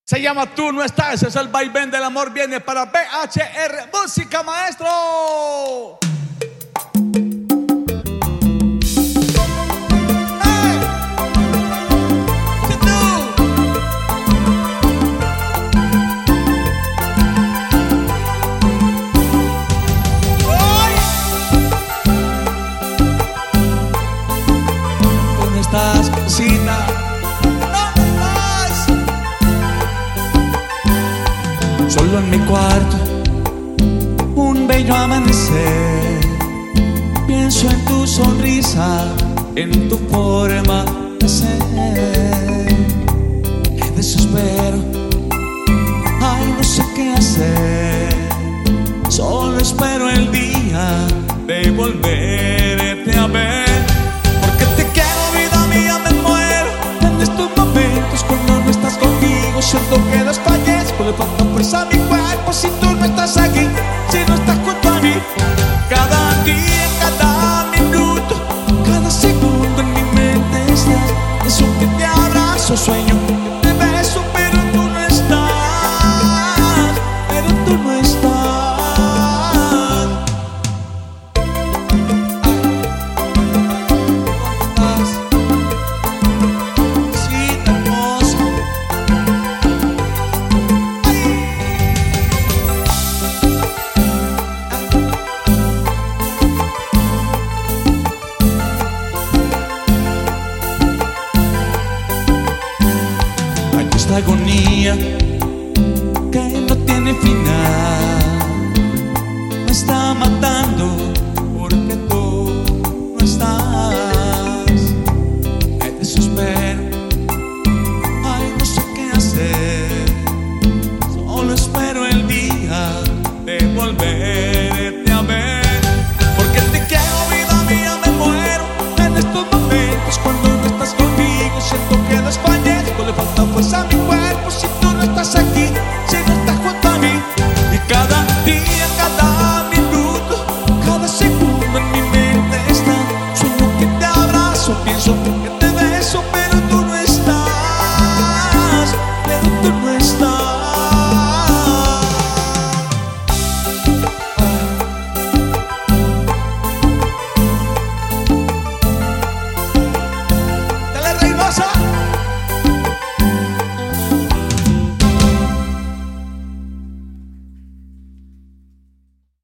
Se llama Tú no estás, es el vaivén del amor, viene para BHR Música, maestro. ¿Dónde estás, cosita? Solo en mi cuarto, un bello amanecer. Pienso en tu sonrisa, en tu forma de ser. Me desespero, ay, no sé qué hacer. Solo espero el día de volverte a ver. Porque te quiero, vida mía, me muero en estos momentos cuando no estás conmigo. Siento que desfallezco, le falta fuerza a mi cuerpo si tú no estás aquí, si no estás junto a mí. Cada día, cada minuto, cada segundo en mi mente estás. Eso que te abrazo, sueño, que te beso, pero tú no estás, pero tú no estás. Esta agonía que no tiene final me está matando